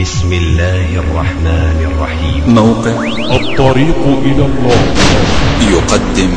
بسم الله الرحمن الرحيم. موقع الطريق إلى الله يقدم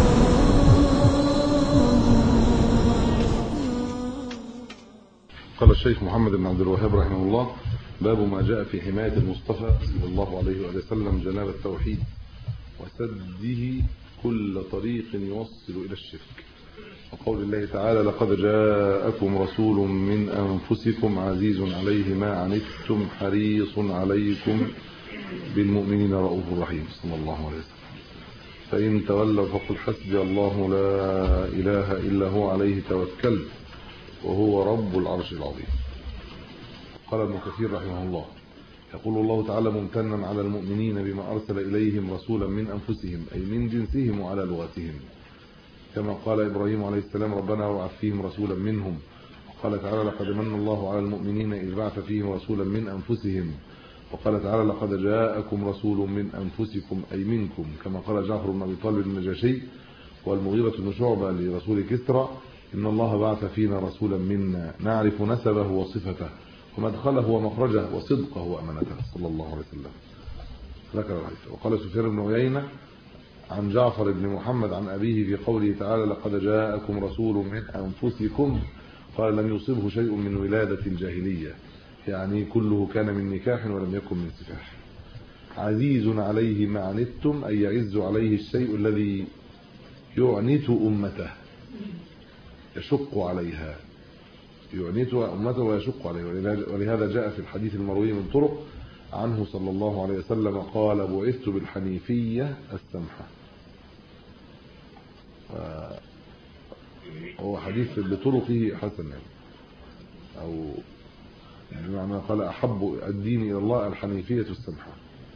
قال الشيخ محمد بن عبد الوهاب رحمه الله: باب ما جاء في حماية المصطفى صلى الله عليه وسلم جناب التوحيد وسده كل طريق يوصل إلى الشرك. وقول الله تعالى: لقد جاءكم رسول من أنفسكم عزيز عليه ما عنتم حريص عليكم بالمؤمنين رؤوف رحيم، صلى الله عليه وسلم. فإن تولوا فقل حسبي الله لا إله إلا هو عليه توكلت وهو رب العرش العظيم. قال ابن كثير رحمه الله: يقول الله تعالى ممتنا على المؤمنين بما أرسل إليهم رسولا من أنفسهم أي من جنسهم وعلى لغتهم، كما قال إبراهيم عليه السلام: ربنا وابعث فيهم رسولا منهم. وقال تعالى: لقد من الله على المؤمنين إذ بعث فيهم رسولا من أنفسهم. وقال تعالى: لقد جاءكم رسول من أنفسكم أي منكم، كما قال جعفر بن أبي طالب النجاشي والمغيرة بن شعبة لرسول كسرى: إن الله بعث فينا رسولا منا نعرف نسبه وصفته ومدخله ومخرجه وصدقه وأمانته، صلى الله عليه وسلم. ذكر الحديث. وقال سفيان بن عيينة عن جعفر بن محمد عن أبيه في قوله تعالى: لقد جاءكم رسول من أنفسكم، قال: لم يصبه شيء من ولادة الجاهلية، يعني كله كان من نكاح ولم يكن من سفاح. عزيز عليه ما عنتم أي يعز عليه الشيء الذي يعنت أمته، يشق عليها، يعنت أمته ويشق عليه. ولهذا جاء في الحديث المروي من طرق عنه صلى الله عليه وسلم قال: بعثت بالحنيفية السمحة. هو حديث بطرقه حسن، أو بمعنى قال: أحب الدين إلى الله الحنيفية السمحة.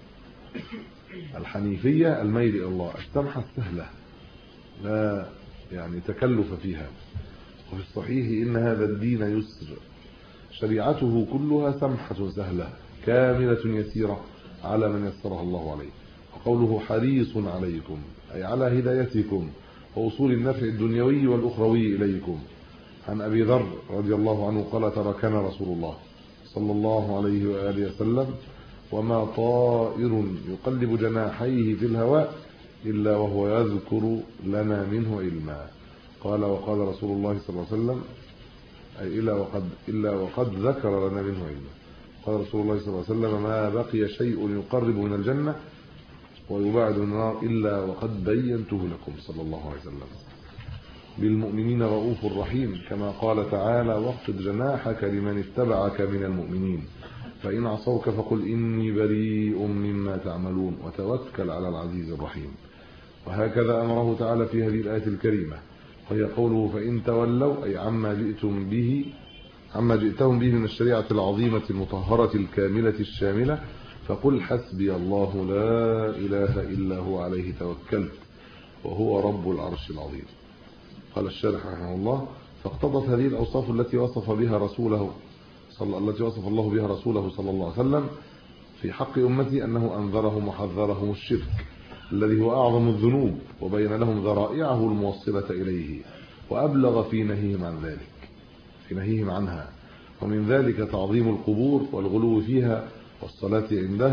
الحنيفية الميل إلى الله، السمحة السهلة لا يعني تكلف فيها. وفي الصحيح: إن هذا الدين يسر، شريعته كلها سمحة سهلة كاملة يسيرة على من يسرها الله عليه. وقوله حريص عليكم أي على هدايتكم ووصول النفع الدنيوي والأخروي إليكم. عن أبي ذر رضي الله عنه قال: تركنا رسول الله صلى الله عليه وآله وسلم وما طائر يقلب جناحيه في الهواء إلا وهو يذكر لنا منه علما. قال: وقال رسول الله صلى الله عليه وسلم أي إلا وقد ذكر لنا منه علما. قال رسول الله صلى الله عليه وسلم: ما بقي شيء يقرب من الجنة ويبعد من النار إلا وقد بينته لكم، صلى الله عليه وسلم. بالمؤمنين رؤوف رحيم، كما قال تعالى: واخفض جناحك لمن اتبعك من المؤمنين فإن عصوك فقل إني بريء مما تعملون وتوكل على العزيز الرحيم. وهكذا أمره تعالى في هذه الآية الكريمة، وهي قوله: فإن تولوا أي عما جئتهم به من الشريعة العظيمة المطهرة الكاملة الشاملة فقل حسبي الله لا إله إلا هو عليه توكلت وهو رب العرش العظيم. قال الشارح رحمه الله: فاقتضت هذه الأوصاف التي وصف الله بها رسوله صلى الله عليه وسلم في حق أمتي أنه أنذرهم وحذرهم الشرك الذي هو أعظم الذنوب، وبين لهم ذرائعه الموصلة إليه، وأبلغ في نهيهم عنها. ومن ذلك تعظيم القبور والغلو فيها والصلاة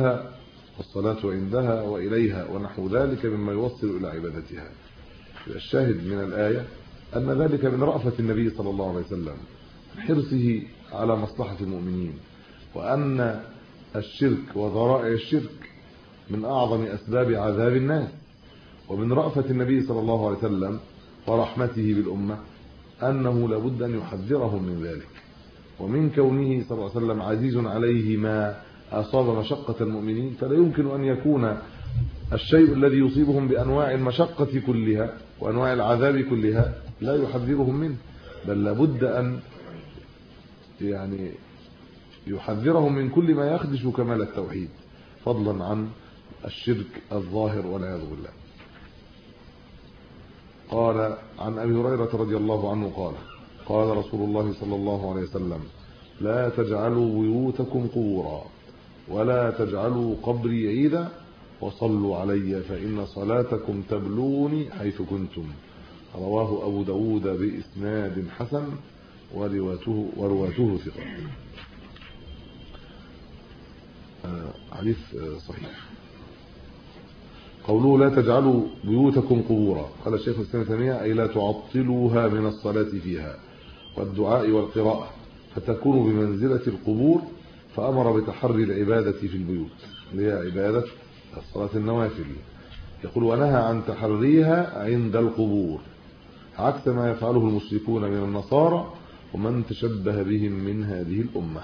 عندها وإليها ونحو ذلك مما يوصل إلى عبادتها. الشاهد من الآية أن ذلك من رأفة النبي صلى الله عليه وسلم، حرصه على مصلحة المؤمنين، وأن الشرك وذرائع الشرك من أعظم أسباب عذاب الناس. ومن رأفة النبي صلى الله عليه وسلم ورحمته بالأمة أنه لابد أن يحذرهم من ذلك. ومن كونه صلى الله عليه وسلم عزيز عليه ما أصاب مشقة المؤمنين، فلا يمكن أن يكون الشيء الذي يصيبهم بأنواع المشقة كلها وأنواع العذاب كلها لا يحذرهم منه، بل لابد أن يعني يحذرهم من كل ما يخدش كمال التوحيد، فضلا عن الشرك الظاهر والعياذ بالله. قال عن أبي هريرة رضي الله عنه قال: قال رسول الله صلى الله عليه وسلم: لا تجعلوا بيوتكم قبورا ولا تجعلوا قبري عيدا وصلوا علي فإن صلاتكم تبلوني حيث كنتم. رواه أبو داود بإسناد حسن ورواته ثقة. حديث صحيح. قوله لا تجعلوا بيوتكم قبورا، قال الشيخ الإسلام ابن تيمية أي لا تعطلوها من الصلاة فيها والدعاء والقراءة فتكون بمنزلة القبور، فأمر بتحري العبادة في البيوت اللي هي عبادة الصلاة النوافل. يقول ونهى عن تحريها عند القبور عكس ما يفعله المشركون من النصارى ومن تشبه بهم من هذه الأمة،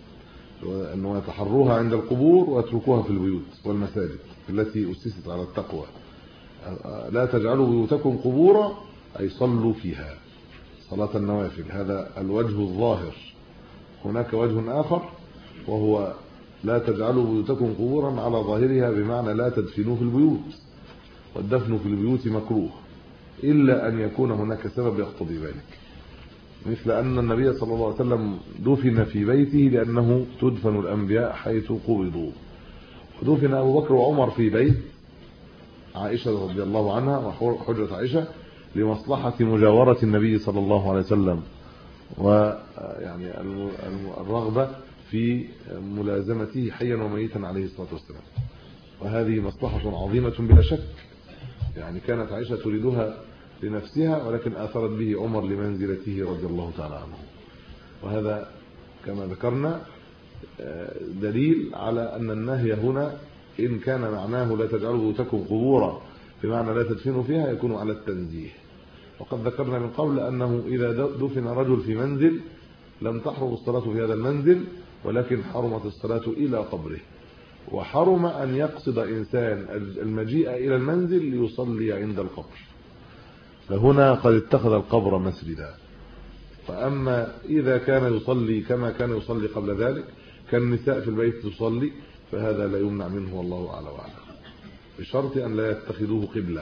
أنه يتحروها عند القبور ويتركوها في البيوت والمساجد التي أسست على التقوى. لا تجعلوا بيوتكم قبورا أي صلوا فيها صلاة النوافل، هذا الوجه الظاهر. هناك وجه آخر وهو لا تجعلوا بيوتكم قبورا على ظاهرها بمعنى لا تدفنوا في البيوت، والدفن في البيوت مكروه إلا أن يكون هناك سبب يقتضي ذلك، مثل أن النبي صلى الله عليه وسلم دفن في بيته لأنه تدفن الأنبياء حيث قبضوا، ودفن أبو بكر وعمر في بيت عائشة رضي الله عنها وحجرة عائشة لمصلحة مجاورة النبي صلى الله عليه وسلم، ويعني الرغبة في ملازمته حيا وميتا عليه الصلاة والسلام، وهذه مصلحة عظيمة بلا شك. يعني كانت عائشة تريدها لنفسها ولكن آثرت به عمر لمنزلته رضي الله تعالى عنه، وهذا كما ذكرنا دليل على أن النهي هنا إن كان معناه لا تجعلوا بيوتكم قبورا بمعنى لا تدفنوا فيها يكون على التنزيه. وقد ذكرنا من قبل أنه إذا دفن رجل في منزل لم تحرم الصلاة في هذا المنزل، ولكن حرمت الصلاة إلى قبره، وحرم أن يقصد إنسان المجيء إلى المنزل ليصلي عند القبر، فهنا قد اتخذ القبر مسجدا. فأما إذا كان يصلي كما كان يصلي قبل ذلك كالنساء في البيت تصلي فهذا لا يمنع منه والله أعلى وأعلم، بشرط أن لا يتخذوه قبلة.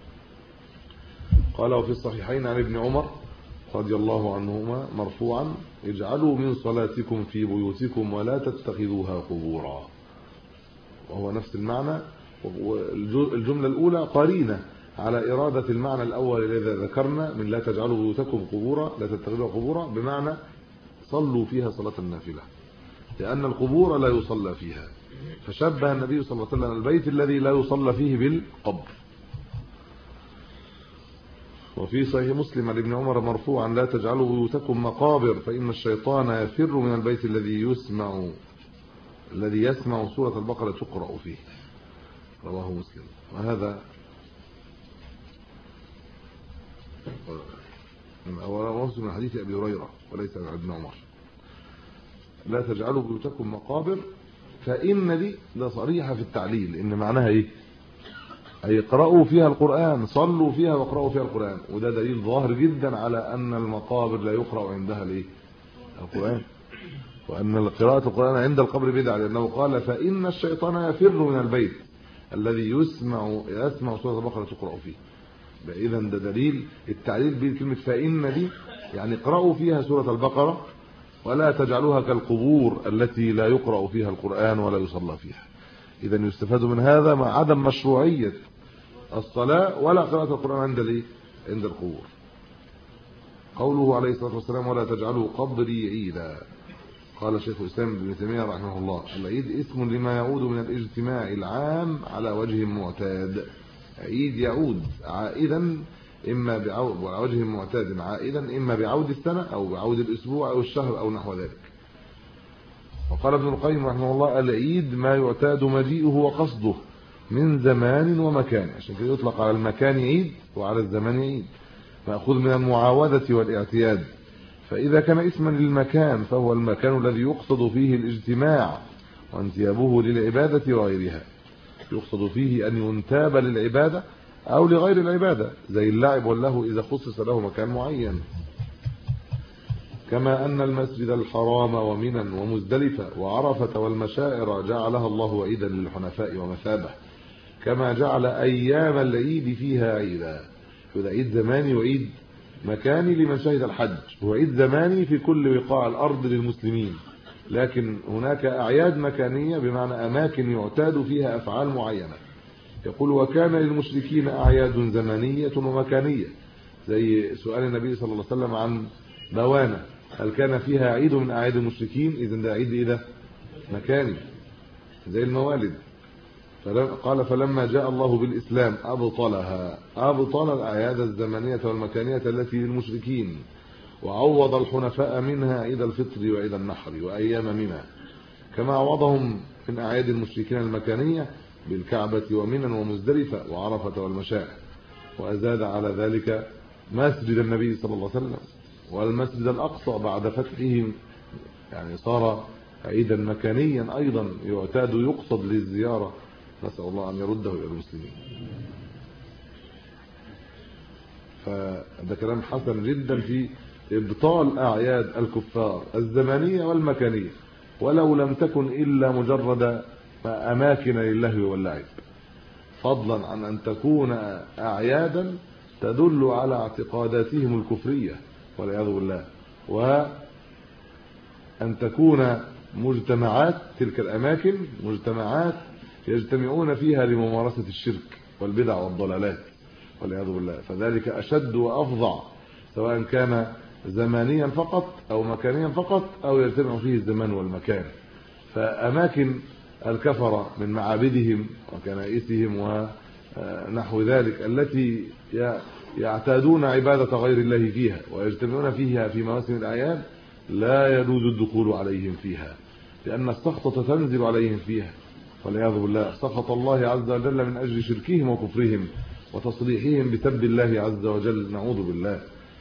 قال وفي الصحيحين عن ابن عمر رضي الله عنهما مرفوعا اجعلوا من صلاتكم في بيوتكم ولا تتخذوها قبورا، وهو نفس المعنى، والجملة الأولى قرينة على إرادة المعنى الأول الذي ذكرنا من لا تجعلوا بيوتكم قبورا لا تتخذوها قبورا، بمعنى صلوا فيها صلاة النافلة، لأن القبور لا يصلى فيها، فشبه النبي صلى الله عليه وسلم البيت الذي لا يصلى فيه بالقبر. وفي صحيح مسلم عن ابن عمر مرفوعا لا تجعلوا بيوتكم مقابر فإن الشيطان يفر من البيت الذي يسمع سورة البقرة تقرأ فيه، رواه مسلم. وهذا رواه مسلم من حديث أبي هريرة وليس عن ابن عمر. لا تجعلوا بيوتكم مقابر، فإن دي ده صريحة في التعليل، إن معناها إيه؟ أي اقرأوا فيها القرآن، صلوا فيها واقرأوا فيها القرآن، وده دليل ظاهر جدا على أن المقابر لا يقرأ عندها الإيه؟ القرآن، وأن قراءة القرآن عند القبر بدعة، لأنه قال فإن الشيطان يفر من البيت الذي يسمع سورة البقرة تقرأ فيه. إذا ده دليل التعليل بكلمة فإن دي، يعني اقرأوا فيها سورة البقرة ولا تجعلوها كالقبور التي لا يقرأ فيها القرآن ولا يصلى فيها. إذا يستفاد من هذا مع عدم مشروعية الصلاة ولا قراءة القرآن عند القبور. قوله عليه الصلاة والسلام ولا تجعلوا قبري عيدا، قال شيخ الإسلام ابن تيمية رحمه الله العيد اسم لما يعود من الاجتماع العام على وجه معتاد. عيد يعود عائدا إما بعود على وجه معتاد عائدا إما بعود السنة أو بعود الأسبوع أو الشهر أو نحو ذلك. وقال ابن القيم رحمه الله العيد ما يعتاد مجيئه وقصده من زمان ومكان، عشان كده يطلق على المكان عيد وعلى الزمان عيد، مأخوذ من المعاودة والاعتياد. فإذا كان اسما للمكان فهو المكان الذي يقصد فيه الاجتماع وانتيابه للعبادة وغيرها، يقصد فيه أن ينتاب للعبادة أو لغير العبادة، زي اللعب واللهو إذا خصص له مكان معين. كما أن المسجد الحرام ومنى ومزدلفة وعرفة والمشاعر جعلها الله عيدا للحنفاء ومثابة، كما جعل أيام العيد فيها عيدا. فده عيد زماني وعيد مكاني لمن شهد الحج، وعيد زماني في كل بقاع الأرض للمسلمين، لكن هناك أعياد مكانية بمعنى أماكن يعتاد فيها أفعال معينة. يقول وكان للمشركين أعياد زمانية ومكانية، زي سؤال النبي صلى الله عليه وسلم عن بوانة هل كان فيها عيد من أعياد المشركين؟ إذن ده عيد إيه ده؟ مكاني. زي الموالد. قال فلما جاء الله بالإسلام أبطل الأعياد الزمنية والمكانية التي للمشركين، وعوض الحنفاء منها عيد الفطر وعيد النحر وأيام منى، كما عوضهم من أعياد المشركين المكانية بالكعبة ومنى ومزدلفة وعرفة والمشاعر. وأزاد على ذلك مسجد النبي صلى الله عليه وسلم والمسجد الأقصى بعد فتحه، يعني صار عيدا مكانيا أيضا يعتاد يقصد للزيارة، نسأل الله أن يرده إلى المسلمين. فده كلام حسن جدا في إبطال أعياد الكفار الزمانية والمكانية، ولو لم تكن إلا مجرد أماكن للهو واللعب، فضلا عن أن تكون أعيادا تدل على اعتقاداتهم الكفرية والعياذ بالله، وأن تكون مجتمعات، تلك الأماكن مجتمعات يجتمعون فيها لممارسة الشرك والبدع والضلالات والعياذ بالله، فذلك أشد وأفظع، سواء كان زمانيا فقط أو مكانيا فقط أو يجتمع فيه الزمان والمكان. فأماكن الكفرة من معابدهم وكنائسهم ونحو ذلك التي يعتادون عبادة غير الله فيها ويجتمعون فيها في مواسم الأعياد، لا يجوز الدخول عليهم فيها، لأن السخطة تنزل عليهم فيها والعياذ بالله. سخط الله عز وجل من أجل شركهم وكفرهم وتصريحهم بسب الله عز وجل، نعوذ بالله.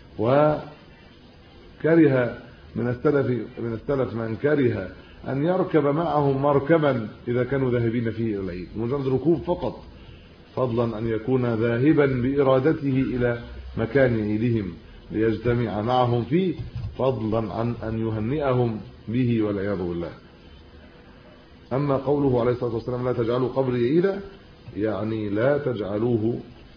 وكره من السلف من كره أن يركب معهم مركبا إذا كانوا ذاهبين فيه إلى العيد، مجرد ركوب فقط، فضلا أن يكون ذاهبا بإرادته إلى مكان عيدهم ليجتمع معهم فيه، فضلا عن أن يهنئهم به والعياذ بالله. أما قوله عليه الصلاة والسلام لا تجعلوا قبري عيدا، يعني لا تجعلوه،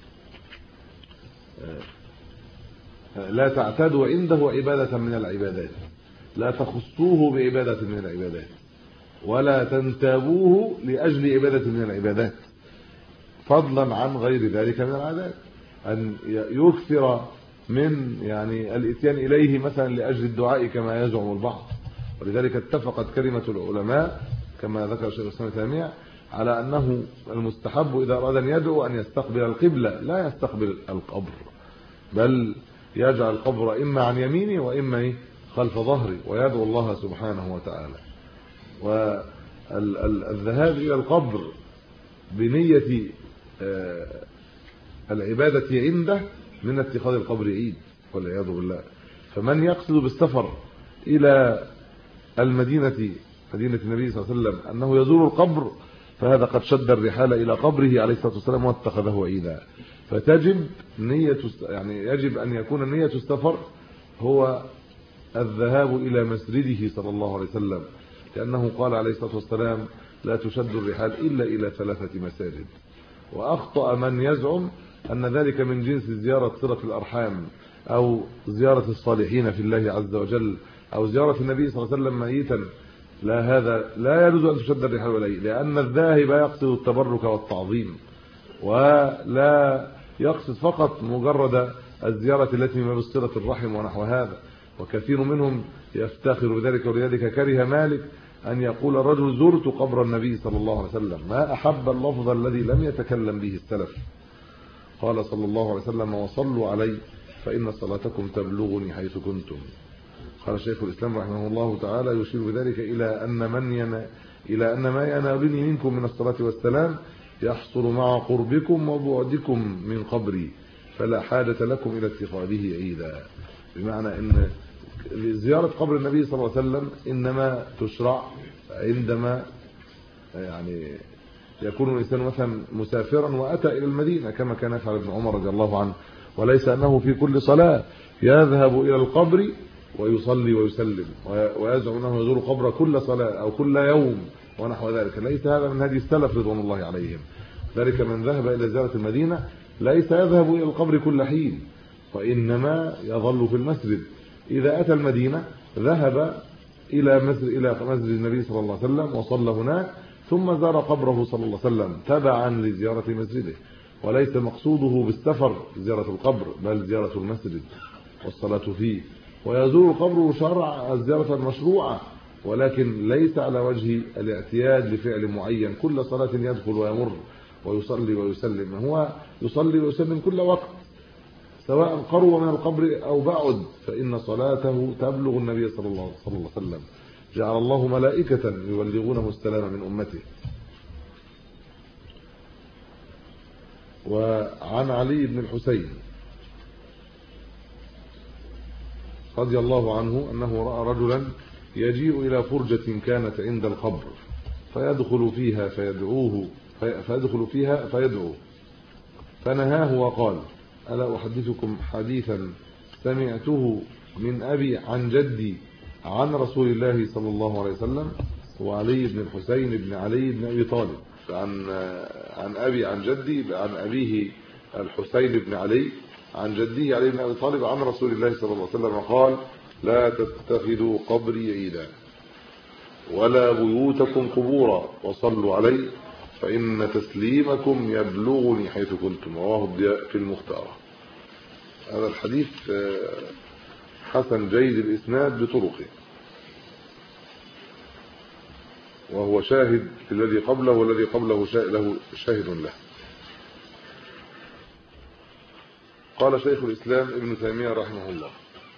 لا تعتادوا عنده عبادة من العبادات، لا تخصوه بعبادة من العبادات، ولا تنتابوه لأجل عبادة من العبادات، فضلا عن غير ذلك من العادات، أن يكثر من يعني الاتيان إليه مثلا لأجل الدعاء كما يزعم البعض. ولذلك اتفقت كلمة العلماء كما ذكر الشيخ الإسلام ابن تيمية على أنه المستحب إذا أراد أن يدعو أن يستقبل القبلة، لا يستقبل القبر، بل يجعل القبر إما عن يمينه وإما خلف ظهره ويدعو الله سبحانه وتعالى. والذهاب إلى القبر بنية العبادة عنده من اتخاذ القبر عيد والعياذ بالله. فمن يقصد بالسفر إلى المدينة، مدينة النبي صلى الله عليه وسلم، أنه يزور القبر، فهذا قد شد الرحال إلى قبره عليه الصلاة والسلام واتخذه عيدا. فتجب نية، يعني يجب أن يكون نية السفر هو الذهاب إلى مسجده صلى الله عليه وسلم، لأنه قال عليه الصلاة والسلام لا تشد الرحال إلا إلى 3 مساجد. وأخطأ من يزعم أن ذلك من جنس زيارة صلة الأرحام أو زيارة الصالحين في الله عز وجل أو زيارة النبي صلى الله عليه وسلم ميتا. لا، هذا لا يجوز أن تشد الرحال إليه، لأن الذاهب يقصد التبرك والتعظيم، ولا يقصد فقط مجرد الزيارة التي ما بصلة الرحم ونحو هذا. وكثير منهم يفتخر بذلك، ولذلك كره مالك أن يقول الرجل زرت قبر النبي صلى الله عليه وسلم، ما أحب اللفظ الذي لم يتكلم به السلف. قال صلى الله عليه وسلم وصلوا علي فإن صلاتكم تبلغني حيث كنتم. قال شيخ الإسلام رحمه الله تعالى يشير بذلك إلى أن ما ينالني منكم من الصلاة والسلام يحصل مع قربكم وبعدكم من قبري، فلا حاجة لكم إلى اتخاذه عيدا. بمعنى أن زيارة قبر النبي صلى الله عليه وسلم إنما تشرع عندما يعني يكون الإنسان مثلا مسافرا وأتى إلى المدينة، كما كان يفعل ابن عمر رضي الله عنه، وليس أنه في كل صلاة يذهب إلى القبر ويصلي ويسلم ويزعم أنه يزور قبر كل صلاة أو كل يوم ونحو ذلك. ليس هذا من هدي السلف رضوان الله عليهم. ذلك من ذهب إلى زيارة المدينة ليس يذهب إلى القبر كل حين، وإنما يظل في المسجد. إذا أتى المدينة ذهب إلى مسجد النبي صلى الله عليه وسلم وصلى هناك، ثم زار قبره صلى الله عليه وسلم تبعا لزيارة مسجده. وليس مقصوده بالسفر زيارة القبر، بل زيارة المسجد والصلاة فيه. ويزور القبر شرع الزيارة المشروعة ولكن ليس على وجه الاعتياد لفعل معين كل صلاة يدخل ويمر ويصلي ويسلم. هو يصلي ويسلم كل وقت سواء قرب من القبر أو بعد، فإن صلاته تبلغ النبي صلى الله عليه وسلم. جعل الله ملائكة يبلغونه السلام من أمته. وعن علي بن الحسين رضي الله عنه أنه رأى رجلا يجيء إلى فرجة كانت عند القبر فيدخل فيها فيدعو، فنهاه وقال: ألا أحدثكم حديثا سمعته من أبي عن جدي عن رسول الله صلى الله عليه وسلم. وعلي بن الحسين بن علي بن أبي طالب، عن أبي عن جدي، عن أبيه الحسين بن علي عن جديه علي بن أبي طالب عن رسول الله صلى الله عليه وسلم قال: لا تتخذوا قبري عيدا ولا بيوتكم قبورا وصلوا علي فإن تسليمكم يبلغني حيث كنتم. رواه الضياء في المختارة. هذا الحديث حسن جيد الإسناد بطرقه، وهو شاهد الذي قبله والذي قبله له شاهد له. قال شيخ الإسلام ابن تيمية رحمه الله: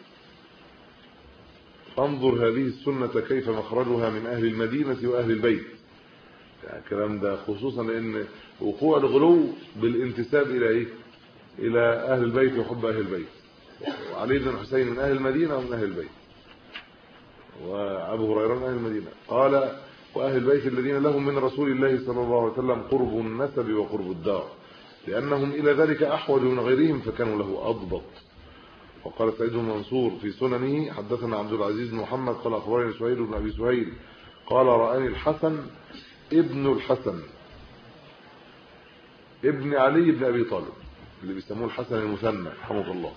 انظر هذه السنة كيف مخرجها من أهل المدينة وأهل البيت. يعني الكلام ده خصوصا لأن وقوع الغلو بالانتساب إلى إيه؟ إلى أهل البيت وحب أهل البيت. وعلي بن الحسين من أهل المدينة ومن أهل البيت، وأبو هريرة من أهل المدينة. قال: وأهل البيت الذين لهم من رسول الله صلى الله عليه وسلم قرب النسب وقرب الدار، لأنهم إلى ذلك أحوج من غيرهم فكانوا له أضبط. وقال سعيد بن منصور في سننه: حدثنا عبد العزيز بن محمد قال أخبرني سهيل بن أبي سهيل قال: رآني الحسن ابن الحسن ابن علي بن أبي طالب، اللي بيسموه الحسن المثنى رحمه الله،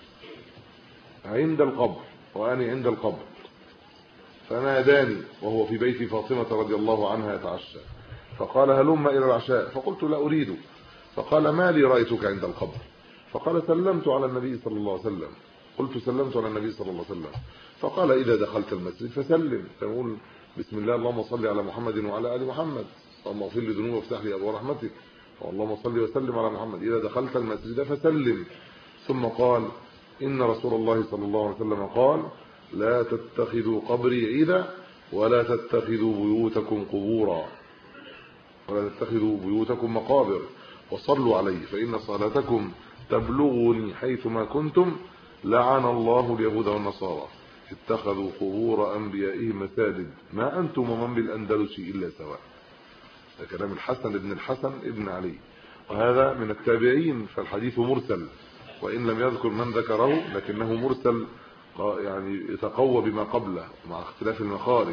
عند القبر، وأنا عند القبر، فناداني وهو في بيت فاطمة رضي الله عنها يتعشى، فقال: هلم إلى العشاء، فقلت: لا أريد. فقال: ما لي رأيتك عند القبر؟ فقال: سلمت على النبي صلى الله عليه وسلم. قلت: سلمت على النبي صلى الله عليه وسلم. فقال: إذا دخلت المسجد فسلم، تقول: بسم الله اللهم صل على محمد وعلى آل محمد، اللهم اغفر لي ذنوبي وافتح لي أبواب رحمتك، اللهم صل وسلم على محمد. إذا دخلت المسجد فسلم. ثم قال: إن رسول الله صلى الله عليه وسلم قال: لا تتخذوا قبري عيدا ولا تتخذوا بيوتكم قبورا ولا تتخذوا بيوتكم مقابر وصلوا علي فإن صلاتكم تبلغني حيثما كنتم. لعن الله اليهود والنصارى اتخذوا قبور أنبيائهم مساجد ما أنتم ومن بالأندلس إلا سواء. ده كلام الحسن ابن الحسن ابن علي، وهذا من التابعين، فالحديث مرسل وإن لم يذكر من ذكره، لكنه مرسل يعني يتقوى بما قبله مع اختلاف المخارج.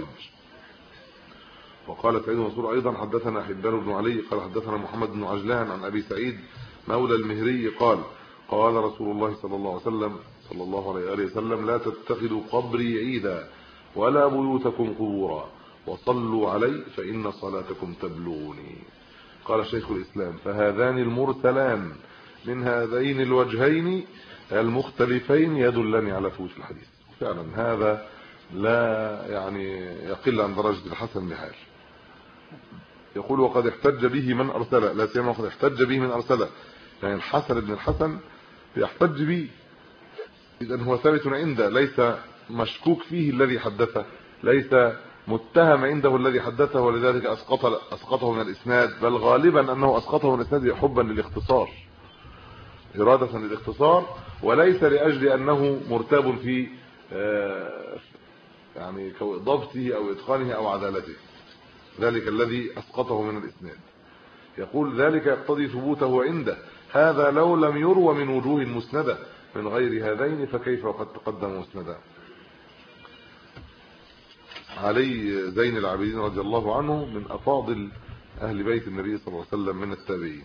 وقال سعيد بن منصور أيضا: حدثنا حبان بن علي قال: حدثنا محمد بن عجلان عن أبي سعيد مولى المهري قال: قال رسول الله صلى الله عليه وسلم: لا تتخذوا قبري عيدا ولا بيوتكم قبورا وصلوا علي فإن صلاتكم تبلغني. قال شيخ الإسلام: فهذان المرسلان من هذين الوجهين المختلفين يدلني على فوت الحديث. فعلا هذا لا يعني يقل عن درجة الحسن بحال. يقول: وقد احتج به من أرسله، لا سيما وقد احتج به من أرسله، يعني الحسن بن الحسن يحتج به، إذن هو ثابت عنده، ليس مشكوك فيه الذي حدثه، ليس متهم عنده الذي حدثه، ولذلك أسقطه من الإسناد، بل غالبا أنه أسقطه من الإسناد حبا للاختصار، إرادة للاختصار، وليس لأجل أنه مرتاب في يعني ضبطه أو إتقانه أو عدالته، ذلك الذي أسقطه من الإسناد. يقول: ذلك يقتضي ثبوته عنده، هذا لو لم يروى من وجوه مسندة من غير هذين فكيف وقد تقدم مسندا. علي زين العابدين رضي الله عنه من أفاضل أهل بيت النبي صلى الله عليه وسلم من التابعين.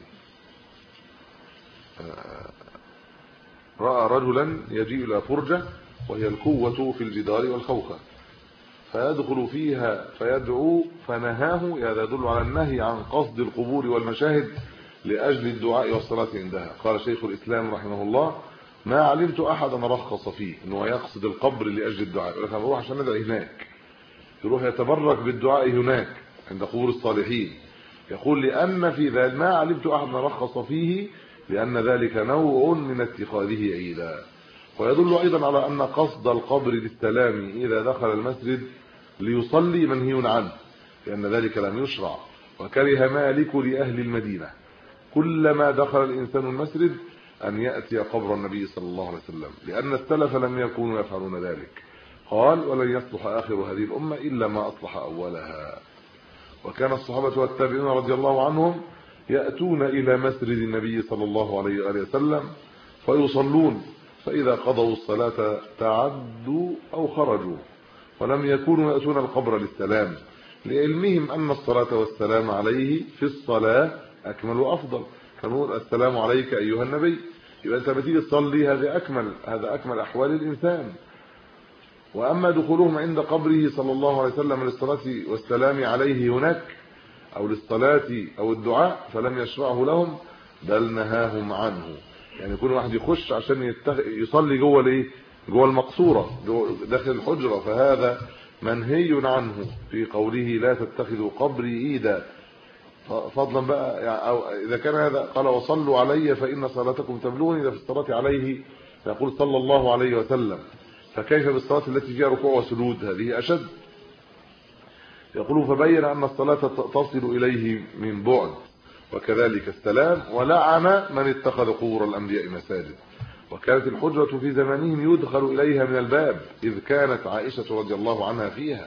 رأى رجلا يجيء إلى فرجة وهي القوة في الجدار والخوخة، فيدخل فيها فيدعو، فنهاه. هذا يدل على النهي عن قصد القبور والمشاهد لأجل الدعاء والصلاة عندها. قال شيخ الإسلام رحمه الله: ما علمت أحدا رخص فيه أنه يقصد القبر لأجل الدعاء، ولكن بروح عشان ندعي هناك، يروح يتبرك بالدعاء هناك عند قبور الصالحين. يقول لأن في ذلك ما علمت أحد رخص فيه لأن ذلك نوع من اتخاذه عيدا. ويدل أيضا على أن قصد القبر للسلام إذا دخل المسجد ليصلي منهي عنه لأن ذلك لم يشرع. وكره مالك لأهل المدينة كلما دخل الإنسان المسجد أن يأتي قبر النبي صلى الله عليه وسلم لأن السلف لم يكونوا يفعلون ذلك. قال ولن يصلح آخر هذه الأمة إلا ما أصلح أولها. وكان الصحابة والتابعين رضي الله عنهم يأتون إلى مسجد النبي صلى الله عليه وآله وسلم فيصلون فإذا قضوا الصلاة تعدوا أو خرجوا ولم يكونوا يأتون القبر للسلام لعلمهم أن الصلاة والسلام عليه في الصلاة أكمل وأفضل. كانوا السلام عليك أيها النبي يبقى أنت بتيجي تصلي هذا أكمل أحوال الإنسان. وأما دخولهم عند قبره صلى الله عليه وسلم للصلاة والسلام عليه هناك أو للصلاة أو الدعاء فلم يشرعه لهم بل نهاهم عنه. يعني كل واحد يخش عشان يصلي جوه الايه جوه المقصوره داخل الحجره فهذا منهي عنه في قوله لا تتخذوا قبري عيدا. فضلا بقى يعني أو اذا كان هذا قال وصلوا علي فان صلاتكم تبلغني. اذا في الصلاه عليه يقول صلى الله عليه وسلم فكيف بالصلاه التي فيها ركوع وسجود هذه اشد. يقول فبين ان الصلاه تصل اليه من بعد وكذلك السلام. ولعن من اتخذ قبور الانبياء مساجد. وكانت الحجرة في زمانهم يدخل اليها من الباب اذ كانت عائشة رضي الله عنها فيها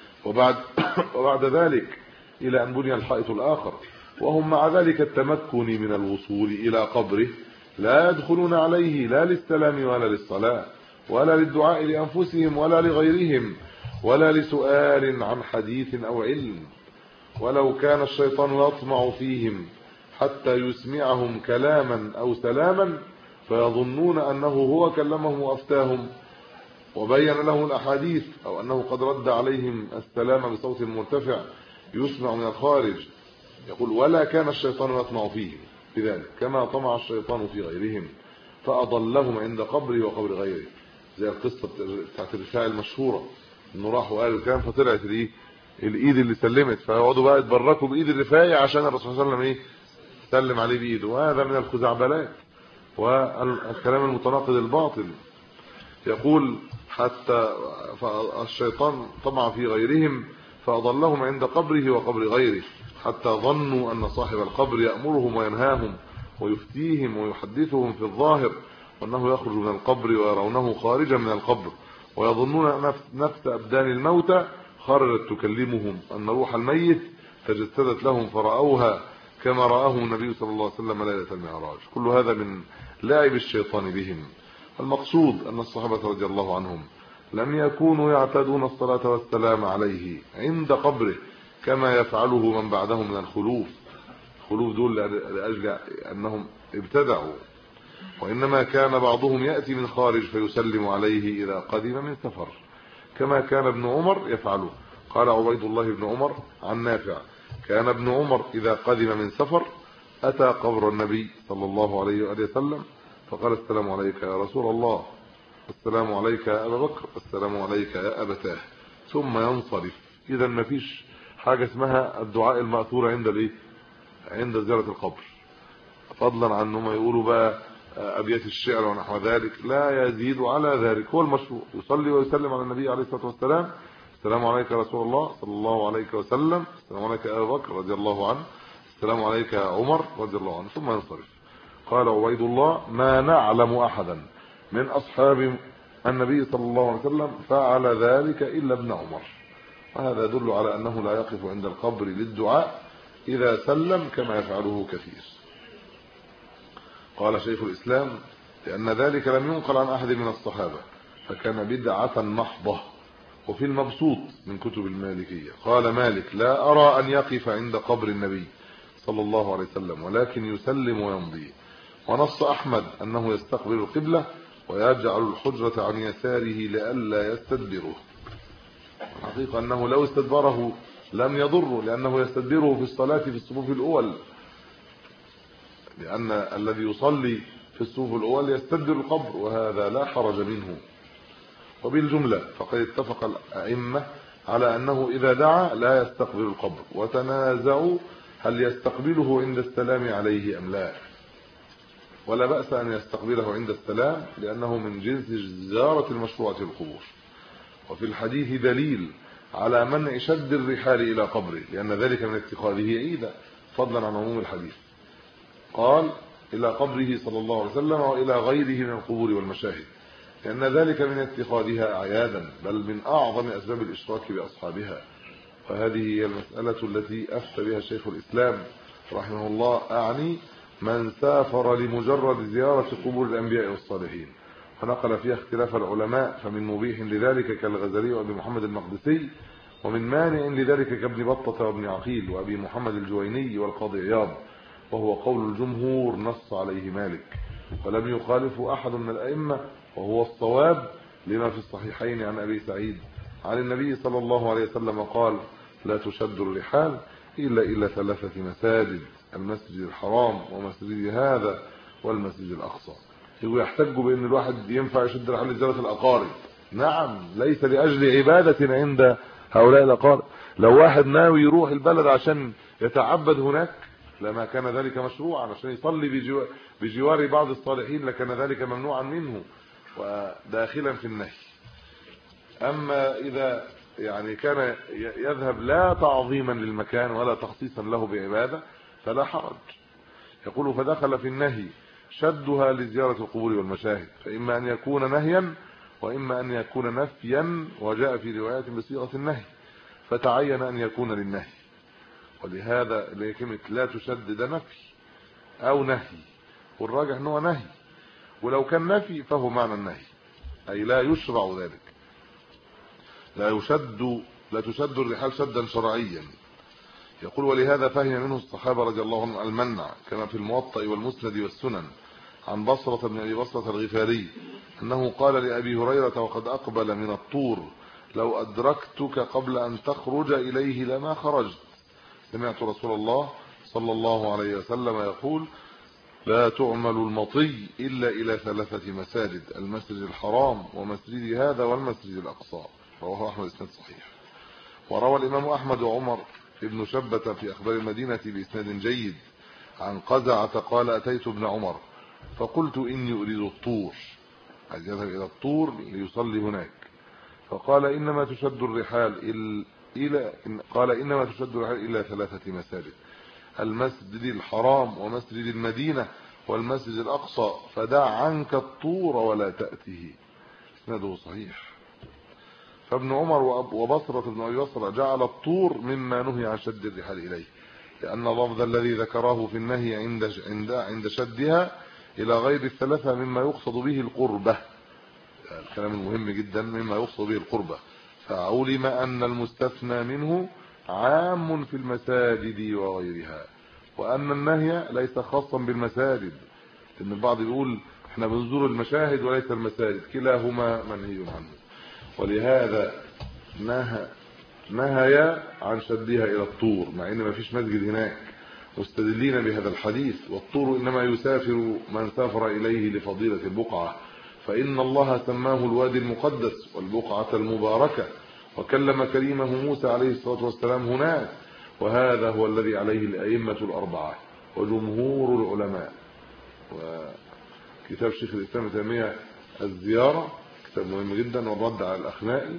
وبعد ذلك الى ان بني الحائط الاخر وهم مع ذلك التمكن من الوصول الى قبره لا يدخلون عليه لا للسلام ولا للصلاة ولا للدعاء لانفسهم ولا لغيرهم ولا لسؤال عن حديث او علم. ولو كان الشيطان يطمع فيهم حتى يسمعهم كلاما أو سلاما فيظنون أنه هو كلمهم وأفتاهم وبين لهم الأحاديث أو أنه قد رد عليهم السلام بصوت مرتفع يسمع من الخارج. يقول ولا كان الشيطان يطمع فيهم بذلك كما طمع الشيطان في غيرهم فأضلهم عند قبره وقبر غيره. زي القصة بتاعت الرفاع المشهورة انه راح وقال الكلام فطلعت الايد اللي سلمت فيقعدوا بقى يتبركوا بايد الرفاعي عشان الرسول صلى الله عليه وسلم سلم عليه بايده. وهذا من الخزعبلات والكلام المتناقض الباطل. يقول حتى الشيطان طمع في غيرهم فأضلهم عند قبره وقبر غيره حتى ظنوا أن صاحب القبر يأمرهم وينهاهم ويفتيهم ويحدثهم في الظاهر وأنه يخرج من القبر ويرونه خارجا من القبر ويظنون نفس أبدان الموتى خرجت تكلمهم أن روح الميت تجسدت لهم فرأوها كما رآه النبي صلى الله عليه وسلم ليلة المعراج. كل هذا من لعب الشيطان بهم. المقصود أن الصحابة رضي الله عنهم لم يكونوا يعتادون الصلاة والسلام عليه عند قبره كما يفعله من بعدهم من الخلوف دول لأجل أنهم ابتدعوا. وإنما كان بعضهم يأتي من خارج فيسلم عليه إذا قدم من سفر كما كان ابن عمر يفعله. قال عبيد الله بن عمر عن نافع كان ابن عمر إذا قدم من سفر أتى قبر النبي صلى الله عليه وآله وسلم فقال السلام عليك يا رسول الله السلام عليك يا أبا بكر السلام عليك يا أبتاه ثم ينصرف. إذا ما فيش حاجة اسمها الدعاء المأثور عند زيارة القبر فضلا عن انهم يقولوا بقى ابيات الشعر ونحو ذلك لا يزيد على ذلك. هو المشروع يصلي ويسلم على النبي عليه الصلاة والسلام السلام عليك يا رسول الله صلى الله عليه وسلم السلام عليك يا أبا بكر رضي الله عنه السلام عليك يا عمر رضي الله عنه ثم ينصرف. قال عبيد الله ما نعلم أحدا من أصحاب النبي صلى الله عليه وسلم فعل ذلك إلا ابن عمر. وهذا يدل على أنه لا يقف عند القبر للدعاء إذا سلم كما يفعله كثير. قال شيخ الإسلام لأن ذلك لم ينقل عن أحد من الصحابة فكان بدعة محضة. وفي المبسوط من كتب المالكية قال مالك لا أرى أن يقف عند قبر النبي صلى الله عليه وسلم ولكن يسلم ويمضي. ونص أحمد أنه يستقبل القبلة ويجعل الحجرة عن يساره لئلا يستدبره. الحقيقة أنه لو استدبره لم يضره لأنه يستدبره في الصلاة في الصفوف الأول لأن الذي يصلي في الصفوف الأول يستدبر القبر وهذا لا حرج منه. وبالجملة فقد اتفق الأئمة على أنه إذا دعا لا يستقبل القبر، وتنازعوا هل يستقبله عند السلام عليه أم لا، ولا بأس أن يستقبله عند السلام لأنه من جنس زيارة المشروعة القبور. وفي الحديث دليل على منع شد الرحال إلى قبره لأن ذلك من اتخاذه عيدا، فضلا عن عموم الحديث. قال إلى قبره صلى الله عليه وسلم وإلى غيره من القبور والمشاهد، لأن ذلك من اتخاذها أعيادا، بل من أعظم أسباب الإشراك بأصحابها. فهذه هي المسألة التي أفتى بها شيخ الإسلام رحمه الله، أعني من سافر لمجرد زيارة قبور الأنبياء والصالحين، فنقل فيها اختلاف العلماء، فمن مبيح لذلك كالغزالي وابي محمد المقدسي، ومن مانع لذلك كابن بطة وابن عقيل وابي محمد الجويني والقاضي عياض، وهو قول الجمهور نص عليه مالك، ولم يخالف أحد من الأئمة، وهو الصواب لما في الصحيحين عن أبي سعيد عن النبي صلى الله عليه وسلم قال: لا تشد الرحال إلا إلى 3 مساجد: المسجد الحرام ومسجد هذا والمسجد الأقصى. يحتجوا بأن الواحد ينفع يشد الرحال لزيارة الأقارب. نعم، ليس لأجل عبادة عند هؤلاء الأقارب. لو واحد ناوي يروح البلد عشان يتعبد هناك لما كان ذلك مشروعا، عشان يصلي بجوار بعض الصالحين لكان ذلك ممنوعا منه وداخلا في النهي. أما إذا يعني كان يذهب لا تعظيما للمكان ولا تخصيصا له بعبادة فلا حرج. يقول: فدخل في النهي شدها لزيارة القبور والمشاهد، فإما أن يكون نهيا وإما أن يكون نفيا، وجاء في روايات بصيغة النهي، فتعين أن يكون للنهي. ولهذا كلمة لا تشد ده نفي أو نهي، والراجح أنه نهي، ولو كان نفي فهو معنى النهي، أي لا يشرع ذلك. لا تشد الرحال شدا شرعيا. يقول: ولهذا فهم منه الصحابة رضي الله عنهم المنع، كما في الموطأ والمسند والسنن عن بصرة بن أبي بصرة الغفاري أنه قال لأبي هريرة وقد أقبل من الطور: لو أدركتك قبل أن تخرج إليه لما خرجت. سمعت رسول الله صلى الله عليه وسلم يقول: لا تعمل المطي إلا إلى 3 مساجد: المسجد الحرام ومسجد هذا والمسجد الأقصى. رواه أحمد بإسناد صحيح. وروى الإمام أحمد وعمر ابن شبة في أخبار المدينة بإسناد جيد عن قزعة قال: أتيت ابن عمر فقلت: إني أريد الطور، عايز يذهب إلى الطور ليصلي هناك. فقال: إنما تشد الرحال إلى 3 مساجد: المسجد الحرام ومسجد المدينة والمسجد الأقصى، فدع عنك الطور ولا تأته. اسناده صحيح. فابن عمر وبصرة بن أبي بصرة جعل الطور مما نهي عن شد الرحال إليه، لأن اللفظ الذي ذكره في النهي عند شدها إلى غير 3 مما يقصد به القربة. الكلام المهم جدا: مما يقصد به القربة. فعلم أن المستثنى منه عام في المساجد وغيرها، وأن النهي ليس خاصا بالمساجد، لأن البعض يقول احنا بنزور المشاهد وليس المساجد، كلاهما منهي عنه. ولهذا نهى عن شدها إلى الطور، مع ان ما فيش مسجد هناك، مستدلين بهذا الحديث: والطور إنما يسافر من سافر إليه لفضيلة البقعة، فإن الله سماه الوادي المقدس والبقعة المباركة، وكلم كريمه موسى عليه الصلاة والسلام هناك، وهذا هو الذي عليه الأئمة الأربعة وجمهور العلماء. وكتاب شيخ الإسلام ابن تيمية الزيارة كتاب مهم جدا، والرد على الأخنائي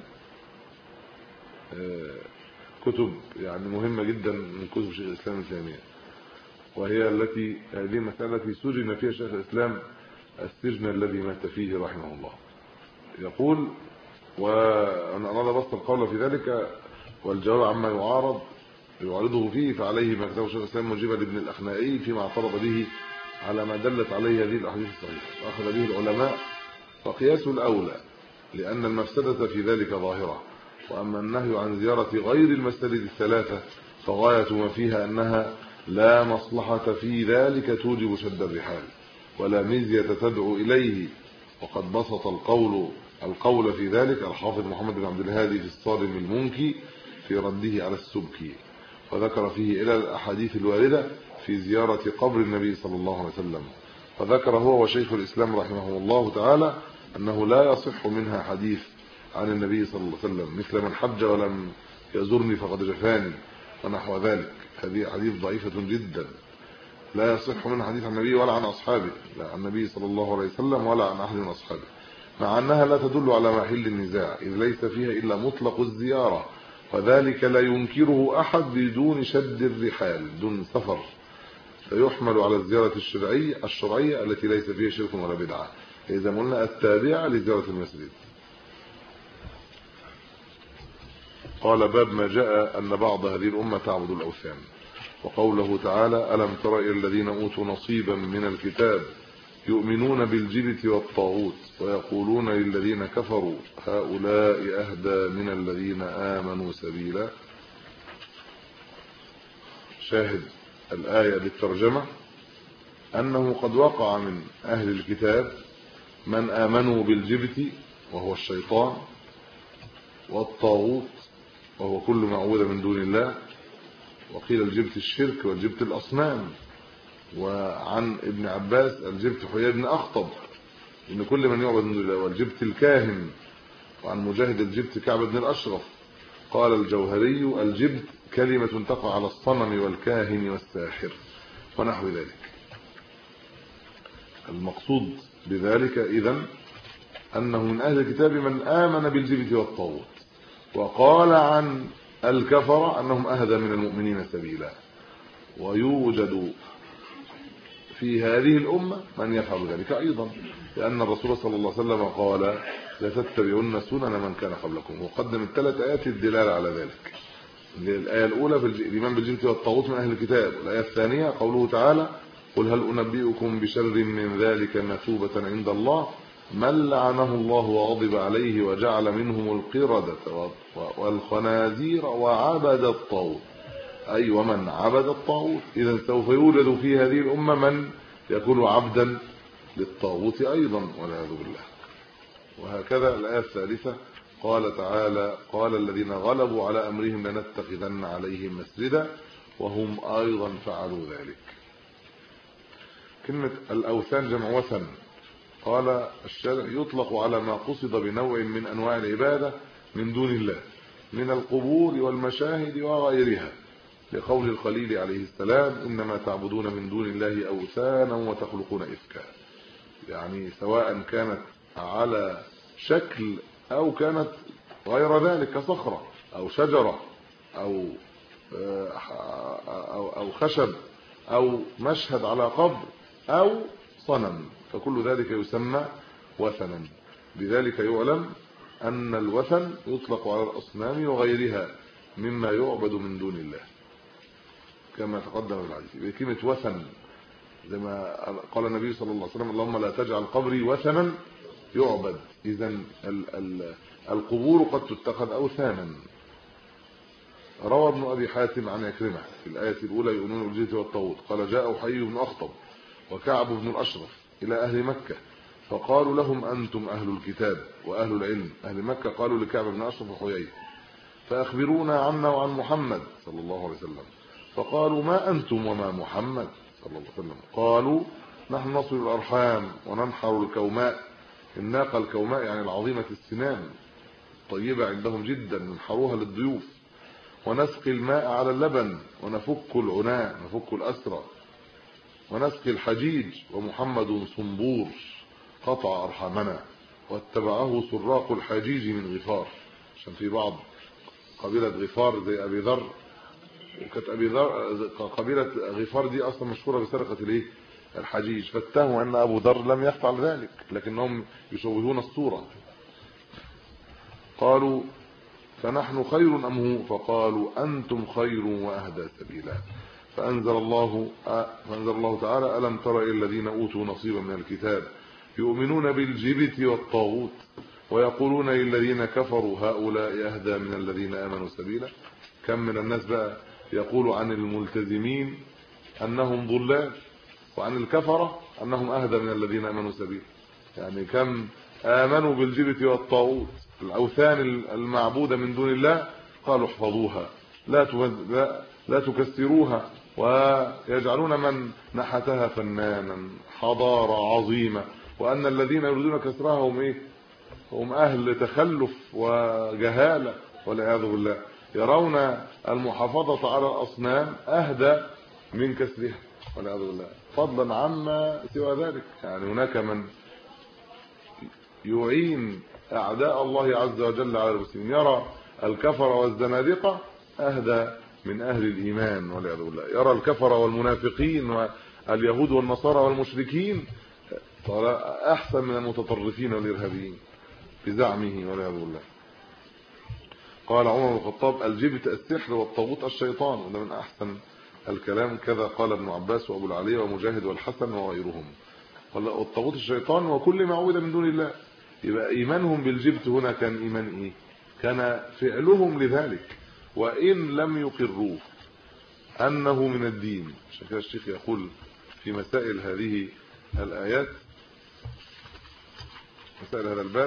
كتب يعني مهمة جدا من كتب شيخ الإسلام ابن تيمية، وهي هذه المسألة التي سجن فيها شيخ الإسلام السجن الذي مات فيه رحمه الله. يقول: وأنا أراد بسط القول في ذلك والجواب عما يعارضه فيه، فعليه ما كتبه شيخ الإسلام مجيبا لابن الأخنائي فيما اعترض به على ما دلت عليه هذه الأحاديث الصحيحة، وأخذ به العلماء فقياس الأولى، لأن المفسدة في ذلك ظاهرة. وأما النهي عن زيارة غير المساجد 3 فغاية ما فيها أنها لا مصلحة في ذلك توجب شد الرحال، ولا مزية تدعو إليه. وقد بسط القول في ذلك الحافظ محمد بن عبد الهادي في الصارم المنكي في رده على السبكي، وذكر فيه إلى الأحاديث الواردة في زيارة قبر النبي صلى الله عليه وسلم. فذكر هو وشيخ الإسلام رحمه الله تعالى أنه لا يصح منها حديث عن النبي صلى الله عليه وسلم، مثل من حج ولم يزرني فقد جفاني ونحو ذلك. هذه حديث ضعيفة جدا لا يصح من حديث عن النبي ولا عن أصحابه، لا عن النبي صلى الله عليه وسلم ولا عن أحد من أصحابه، مع أنها لا تدل على محل النزاع إذ ليس فيها إلا مطلق الزيارة، وذلك لا ينكره أحد بدون شد الرحال دون سفر، فيحمل على الزيارة الشرعية التي ليس فيها شرك ولا بدعة، إذا قلنا التابعة لزيارة المسجد. قال باب ما جاء أن بعض هذه الأمة تعبد الأوثان. وقوله تعالى ألم تر إلى الذين أوتوا نصيبا من الكتاب يؤمنون بالجبت والطاغوت ويقولون للذين كفروا هؤلاء أهدى من الذين آمنوا سبيلا. شاهد الآية بالترجمة أنه قد وقع من أهل الكتاب من آمنوا بالجبت وهو الشيطان، والطاغوت وهو كل معبود من دون الله، وقيل الجبت الشرك والجبت الأصنام. وعن ابن عباس الجبت حيي بن أخطب إن كل من يعبد من دون الله، والجبت الكاهن. وعن مجاهد الجبت كعب بن الأشرف. قال الجوهري الجبت كلمة تقع على الصنم والكاهن والساحر ونحو ذلك. المقصود بذلك إذن أنه من أهل الكتاب من آمن بالجبت والطاغوت، وقال عن الكفر أنهم أهدى من المؤمنين سبيلا. ويوجد في هذه الأمة من يفعل ذلك أيضا، لأن الرسول صلى الله عليه وسلم قال لتتبعن سنن من كان قبلكم، وقدم الثلاث آيات الدلالة على ذلك. الآية الأولى في الإيمان بالجبت والطاغوت من أهل الكتاب، والآية الثانية قوله تعالى قل هل أنبئكم بشر من ذلك مثوبة عند الله من لعنه الله وغضب عليه وجعل منهم القردة والخنازير وعبد الطاغوت، أي ومن عبد الطاغوت. إذن سوف يوجد في هذه الأمة من يكون عبدا للطاغوت أيضا والعياذ بالله. وهكذا الآية الثالثة قال تعالى قال الذين غلبوا على أمرهم لنتخذن عليهم مسجدا وهم أيضا فعلوا ذلك. كلمة الأوثان جمع وثن. قال الشارع يطلق على ما قصد بنوع من أنواع العبادة من دون الله من القبور والمشاهد وغيرها، لقول الخليل عليه السلام إنما تعبدون من دون الله أوثانا وتخلقون إفكا، يعني سواء كانت على شكل أو كانت غير ذلك كصخرة أو شجرة أو خشب أو مشهد على قبر أو صنم، فكل ذلك يسمى وثنا. بذلك يعلم أن الوثن يطلق على الأصنام وغيرها مما يعبد من دون الله كما تقدم في الحديث. بكلمة وثن زي ما قال النبي صلى الله عليه وسلم اللهم لا تجعل قبري وثنا يعبد. إذن القبور قد تتخذ أوثانا. روى ابن أبي حاتم عن عكرمة في الآية الأولى يؤمنون بالجبت والطاغوت قال جاء حيي بن أخطب وكعب بن الأشرف إلى أهل مكة فقالوا لهم أنتم أهل الكتاب وأهل العلم. أهل مكة قالوا لكعب بن أشرف وحيي فأخبرونا عنا وعن محمد صلى الله عليه وسلم، فقالوا ما أنتم وما محمد صلى الله عليه وسلم؟ قالوا نحن نصل الأرحام وننحر الكوماء. الناقة الكوماء يعني العظيمة السنام طيبة عندهم جدا ننحروها للضيوف، ونسقي الماء على اللبن ونفك العناء نفك الأسرى، ونسقي الحجيج ومحمد صنبور قطع أرحامنا واتبعه سراق الحجيج من غفار. عشان في بعض قبيلة غفار زي أبي ذر، وكانت أبي ذر قبيلة غفار دي أصلا مشهورة بسرقة الايه الحجيج، فاتهموا أن أبو ذر لم يفعل ذلك لكنهم يشوهون الصورة. قالوا فنحن خير أم هو؟ فقالوا أنتم خير وأهدى سبيلا. فأنزل الله تعالى ألم تر إلى الذين أوتوا نصيبا من الكتاب يؤمنون بالجبت والطاغوت ويقولون للذين كفروا هؤلاء أهدى من الذين آمنوا سبيلا. كم من الناس بقى يقول عن الملتزمين أنهم ضلال وعن الكفرة أنهم أهدى من الذين آمنوا سبيلا. يعني كم آمنوا بالجبت والطاغوت الأوثان المعبودة من دون الله قالوا احفظوها لا تكسروها، ويجعلون من نحتها فنانا حضارة عظيمة، وأن الذين يريدون كسرها هم أهل تخلف وجهالة والعياذ بالله. يرون المحافظة على الأصنام أهدى من كسرها والعياذ بالله، فضلا عما سوى ذلك. يعني هناك من يعين أعداء الله عز وجل على المسلمين، يرى الكفر والزنادقة أهدى من أهل الإيمان والعياذ بالله، يرى الكفر والمنافقين واليهود والنصارى والمشركين أحسن من المتطرفين والإرهابيين بزعمه والعياذ بالله. قال عمر بن الخطاب: الجبت السحر والطاغوت الشيطان، وده من أحسن الكلام. كذا قال ابن عباس وأبو العلي ومجاهد والحسن وغيرهم. قال الطاغوت الشيطان وكل ما عبد من دون الله. يبقى إيمانهم بالجبت هنا كان إيمان إيه؟ كان فعلهم لذلك وإن لم يقروه أنه من الدين. عشان كده الشيخ يقول في مسائل هذه الآيات، مسائل هذا الباب،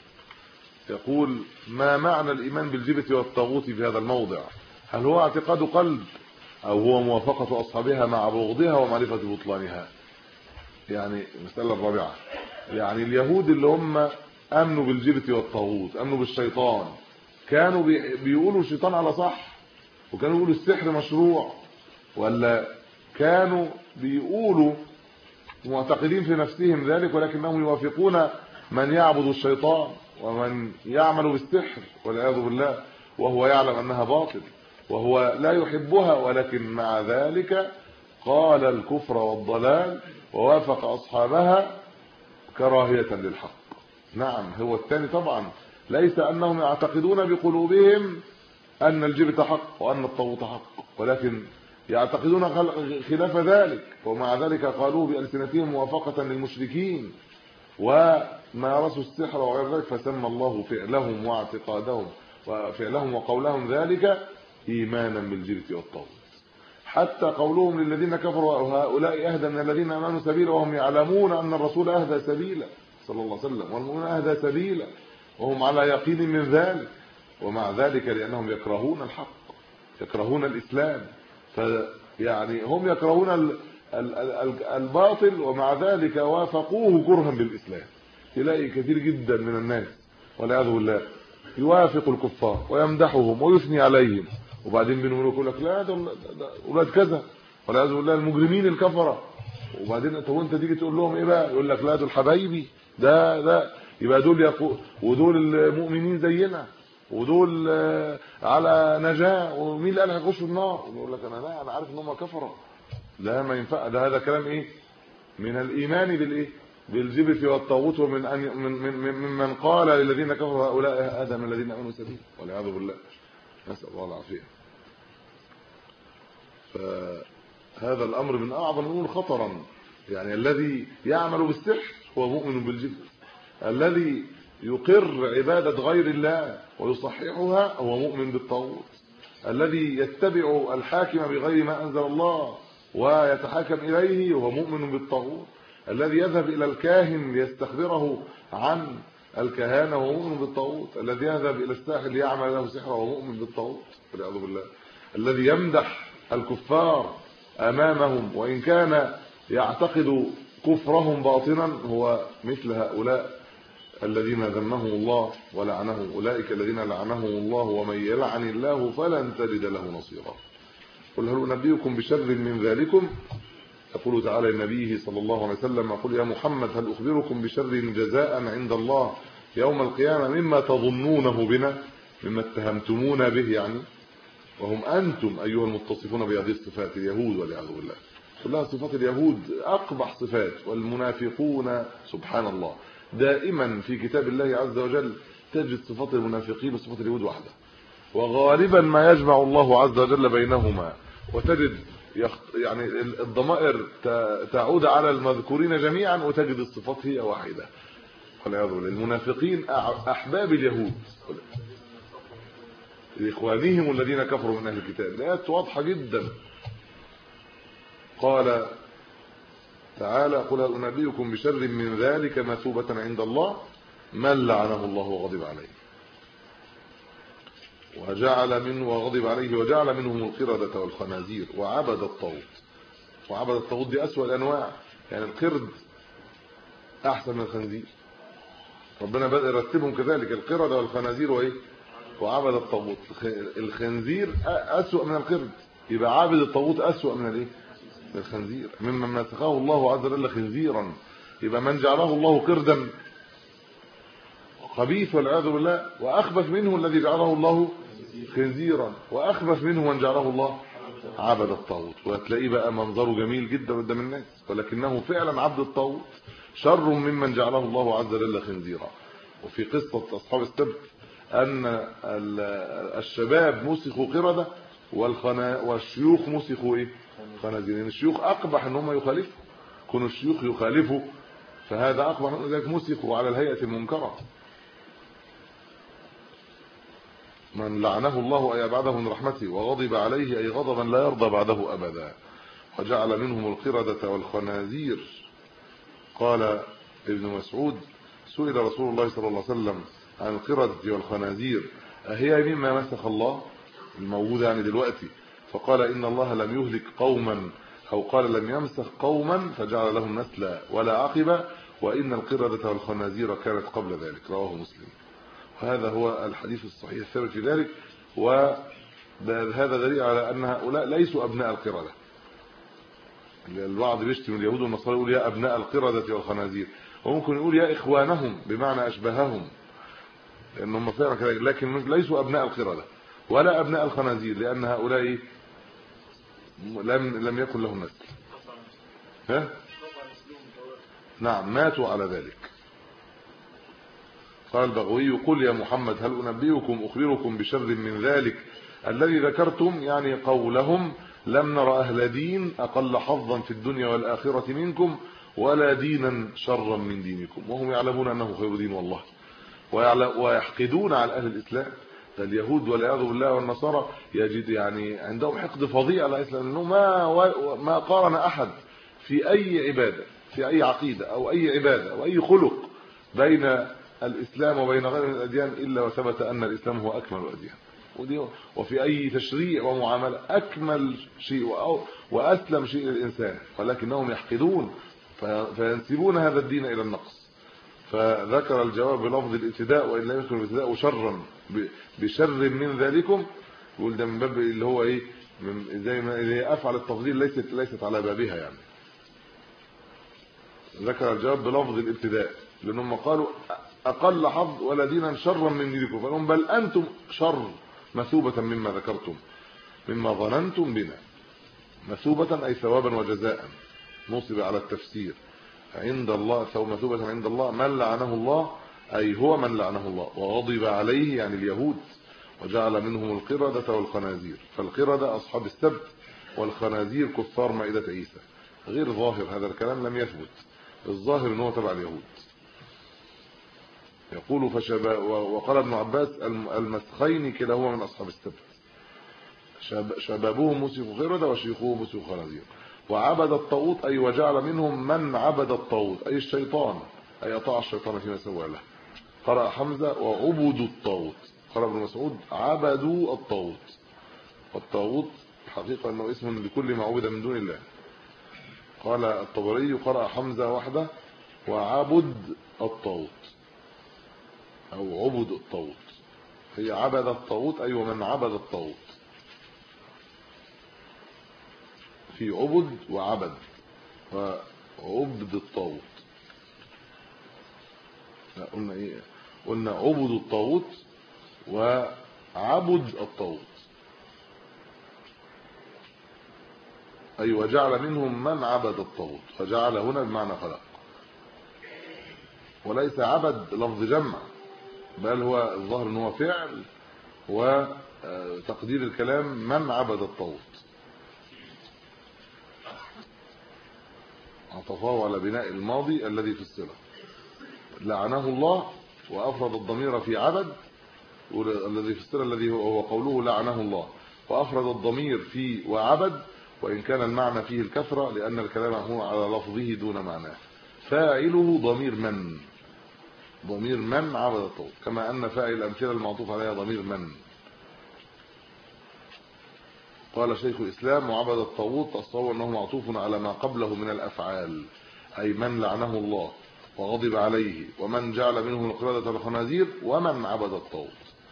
يقول: ما معنى الإيمان بالجبت والطاغوت في هذا الموضع؟ هل هو اعتقاد قلب أو هو موافقة أصحابها مع بغضها ومعرفة بطلانها؟ يعني المسألة الرابعة، يعني اليهود اللي هم امنوا بالجبت والطاغوت، امنوا بالشيطان، كانوا بيقولوا الشيطان على صح وكانوا بيقولوا السحر مشروع، ولا كانوا بيقولوا معتقدين في نفسهم ذلك ولكنهم يوافقون من يعبد الشيطان ومن يعمل بالسحر والعياذ بالله وهو يعلم انها باطل وهو لا يحبها، ولكن مع ذلك قال الكفر والضلال ووافق اصحابها كراهية للحق. نعم، هو الثاني طبعا ليس انهم يعتقدون بقلوبهم ان الجبت حق وان الطاغوت حق، ولكن يعتقدون خلاف ذلك، ومع ذلك قالوا بألسنتهم موافقة للمشركين ومارسوا السحر وغير ذلك، فسمى الله فعلهم واعتقادهم وفعلهم وقولهم ذلك ايمانا بالجبت والطاغوت. حتى قولهم للذين كفروا: هؤلاء اهدى من الذين امنوا سبيلا، وهم يعلمون ان الرسول اهدى سبيلا صلى الله عليه وسلم والمؤمنون اهدى سبيلا، وهم على يقين من ذلك، ومع ذلك لانهم يكرهون الحق، يكرهون الاسلام، فيعني هم يكرهون الباطل ومع ذلك وافقوه كرها بالاسلام. تلاقي كثير جدا من الناس والعياذ بالله يوافق الكفار ويمدحهم ويثني عليهم، وبعدين بينهم يقول لك لا ده اولاد كذا والعياذ بالله المجرمين الكفره، وبعدين انت تيجي تقول لهم ايه بقى؟ يقول لك لا دول حبايبي، ده يبقى دول ودول المؤمنين زينا ودول على نجاه، ومين اللي قال هيخشوا النار؟ يقول لك انا عارف ان هم كفره. لا ما ينفع، ده هذا كلام ايه؟ من الايمان بالايه؟ بالجبت والطاغوت، ومن ان من قال للذين كفروا هؤلاء اهدى من الذين امنوا سبيلا والعياذ بالله، نسال الله العافيه. فهذا الامر من اعظم الامور خطرا. يعني الذي يعمل بالسحر هو مؤمن بالجبت، الذي يقر عباده غير الله ويصححها هو مؤمن بالطاغوت، الذي يتبع الحاكم بغير ما انزل الله ويتحاكم اليه وهو مؤمن بالطاغوت، الذي يذهب الى الكاهن ليستخبره عن الكهانه وهو مؤمن بالطاغوت، الذي يذهب الى الساحر ليعمل له سحرا وهو مؤمن بالطاغوت والعياذ بالله، الذي يمدح الكفار امامهم وان كان يعتقد كفرهم باطنا هو مثل هؤلاء الذين ذمهم الله ولعنهم، اولئك الذين لعنهم الله ومن يلعن الله فلن تجد له نصيرا. قل هل انبئكم بشر من ذلكم؟ يقول تعالى لنبيه صلى الله عليه وسلم: قل يا محمد هل اخبركم بشر جزاء عند الله يوم القيامه مما تظنونه بنا، مما اتهمتمونا به، يعني وهم انتم ايها المتصفون بهذه الصفات، اليهود والعياذ بالله. كلها صفات اليهود اقبح صفات، والمنافقون سبحان الله دائما في كتاب الله عز وجل تجد صفات المنافقين وصفات اليهود واحده، وغالبا ما يجمع الله عز وجل بينهما، وتجد يعني الضمائر تعود على المذكورين جميعا وتجد الصفات هي واحده والعياذ بالله. المنافقين احباب اليهود لاخوانهم الذين كفروا من اهل الكتاب، الايات واضحه جدا. قال تعالى: قل هل انبئكم بشر من ذلك مثوبة عند الله من لعنه الله وغضب عليه وغضب عليه وجعل منهم القردة والخنازير وعبد الطاغوت. وعبد الطاغوت دي اسوأ الانواع، يعني القرد احسن من الخنزير، ربنا بدأ يرتبهم كذلك، القردة والخنازير وايه وعبد الطاغوت. الخنزير أسوأ من القرد، يبقى عابد الطاغوت أسوأ من الايه الخنزير. مما مسخه الله عز وجل خنزيرا، يبقى من جعله الله قردا خبيث والعياذ بالله، واخبث منه الذي جعله الله خنزيرا، واخبث منه من جعله الله عبد الطاغوت. وهتلاقيه بقى منظره جميل جدا قدام الناس، ولكنه فعلا عبد الطاغوت شر ممن جعله الله عز وجل خنزيرا. وفي قصه اصحاب السبت ان الشباب مسخوا قردة والشيوخ مسخوا ايه خنازير. الشيوخ اقبح ان هم يخالفوا، كانوا الشيوخ يخالفوا، فهذا اقبح من ذلك مسخوا على الهيئه المنكره. من لعنه الله أي أبعده من رحمته وغضب عليه أي غضبا لا يرضى بعده أبدا، وجعل منهم القردة والخنازير. قال ابن مسعود سئل رسول الله صلى الله عليه وسلم عن القردة والخنازير أهي مما مسخ الله الموجودة يعني دلوقتي؟ فقال إن الله لم يهلك قوما، أو قال لم يمسخ قوما فجعل لهم نسلا ولا عقبة، وإن القردة والخنازير كانت قبل ذلك. رواه مسلم. وهذا هو الحديث الصحيح الثابت في ذلك، وهذا دليل على أن هؤلاء ليسوا أبناء القردة. البعض بيشتم اليهود والنصارى يقول يا أبناء القردة والخنازير، وممكن يقول يا إخوانهم بمعنى أشبههم، لأنهم فعلا كذلك، لكن ليسوا أبناء القردة ولا أبناء الخنازير، لأن هؤلاء لم يكن لهم نسل. ها؟ نعم ماتوا على ذلك. قال البغوي قل يا محمد هل أنبئكم أخبركم بشر من ذلك الذي ذكرتم، يعني قولهم لم نرى أهل دين أقل حظا في الدنيا والآخرة منكم ولا دينا شرا من دينكم، وهم يعلمون أنه خير دين والله، ويحقدون على أهل الإسلام. اليهود والعياذ بالله والنصارى يجد يعني عندهم حقد فظيع على الإسلام، لأنه ما قارن أحد في أي عبادة في أي عقيدة أو أي عبادة أو أي خلق بين الإسلام وبين غير الأديان إلا وثبت أن الإسلام هو أكمل الأديان، وفي أي تشريع ومعاملة أكمل شيء وأسلم شيء للإنسان، ولكنهم يحقدون فينسبون هذا الدين إلى النقص. فذكر الجواب بلفظ الابتداء وإن لم يكن الابتداء شرا بشر من ذلكم، يقول ده من باب اللي هو إيه زي ما أفعل التفضيل ليست على بابها يعني. ذكر الجواب بلفظ الابتداء لأنهم قالوا أقل حظ ولا دينا شرا من دينكم، فلهم بل أنتم شر مثوبة مما ذكرتم مما ظننتم بنا. مثوبة أي ثوابا وجزاء، نصب على التفسير عند الله، مثوبة عند الله من لعنه الله أي هو من لعنه الله وغضب عليه يعني اليهود، وجعل منهم القردة والخنازير. فالقردة أصحاب السبت والخنازير كفار مائدة عيسى. غير ظاهر هذا الكلام لم يثبت، الظاهر أنه تبع اليهود. يقول وقال ابن عباس المسخين كلاهما من أصحاب السبت، شبابهم مسخوا قردة وشيخوهم مسخوا خنازير. وعبد الطاغوت أي وجعل منهم من عبد الطاغوت أي الشيطان، أي أطاع الشيطان فيما سوى له. قرأ حمزة وعبدوا الطاغوت، قرأ ابن مسعود عبدوا الطاغوت. والطاغوت الحقيقة أنه اسم لكل معبود من دون الله. قال الطبري قرأ حمزة وحده وعبد الطاغوت أو عبد الطاغوت، هي عبد الطاغوت أي ومن عبد الطاغوت، في عبد وعبد وعبد الطاغوت. لا قلنا ايه، قلنا عبد الطاغوت وعبد الطاغوت، اي وجعل منهم من عبد الطاغوت، فجعل هنا بمعنى خلق، وليس عبد لفظ جمع، بل هو الظاهر ان هو فعل، وتقدير الكلام من عبد الطاغوت. عطفه على بناء الماضي الذي في الصلة. لعنه الله وأفرد الضمير في عبد، الذي في الصلة الذي هو قوله لعنه الله، وأفرد الضمير في وعبد، وإن كان المعنى فيه الكثرة لأن الكلام هو على لفظه دون معناه. فاعله ضمير من عبد الطاغوت، كما أن فاعل الأمثلة المعطوف عليها ضمير من. قال شيخ الإسلام وعبد الطاغوت الصواب أنه معطوف على ما قبله من الأفعال، أي من لعنه الله وغضب عليه، ومن جعل منهم القردة والخنازير، ومن عبد الطاغوت.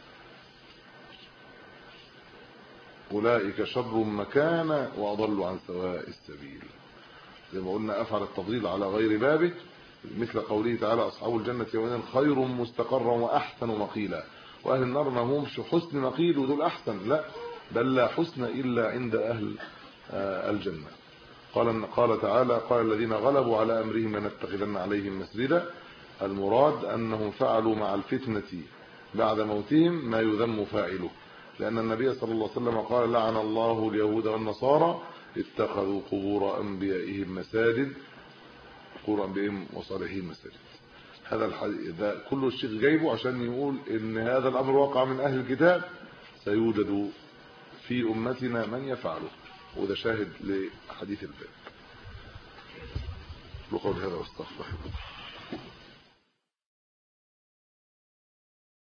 أولئك شر مكانا وأضل عن سواء السبيل. زي ما قلنا أفعل التفضيل على غير بابه، مثل قوله تعالى أصحاب الجنة يومئذ خير مستقرا وأحسن مقيلا. وأهل النار ما همش حسن مقيل ودول أحسن، لا، بل لا حسن إلا عند أهل الجنة. قال تعالى قال الذين غلبوا على أمرهم لنتخذن عليهم مسجدا. المراد أنهم فعلوا مع الفتنة بعد موتهم ما يذم فاعله، لأن النبي صلى الله عليه وسلم قال لعن الله اليهود والنصارى اتخذوا قبور أنبيائهم مساجد، قبور أنبيائهم وصالحين مساجد. هذا الحديث ده كله الشيخ جايبه عشان يقول إن هذا الأمر واقع من أهل الكتاب، سيوجد في أمتنا من يفعله، وده شاهد لحديث الباب. بقول هذا واستغفر الله.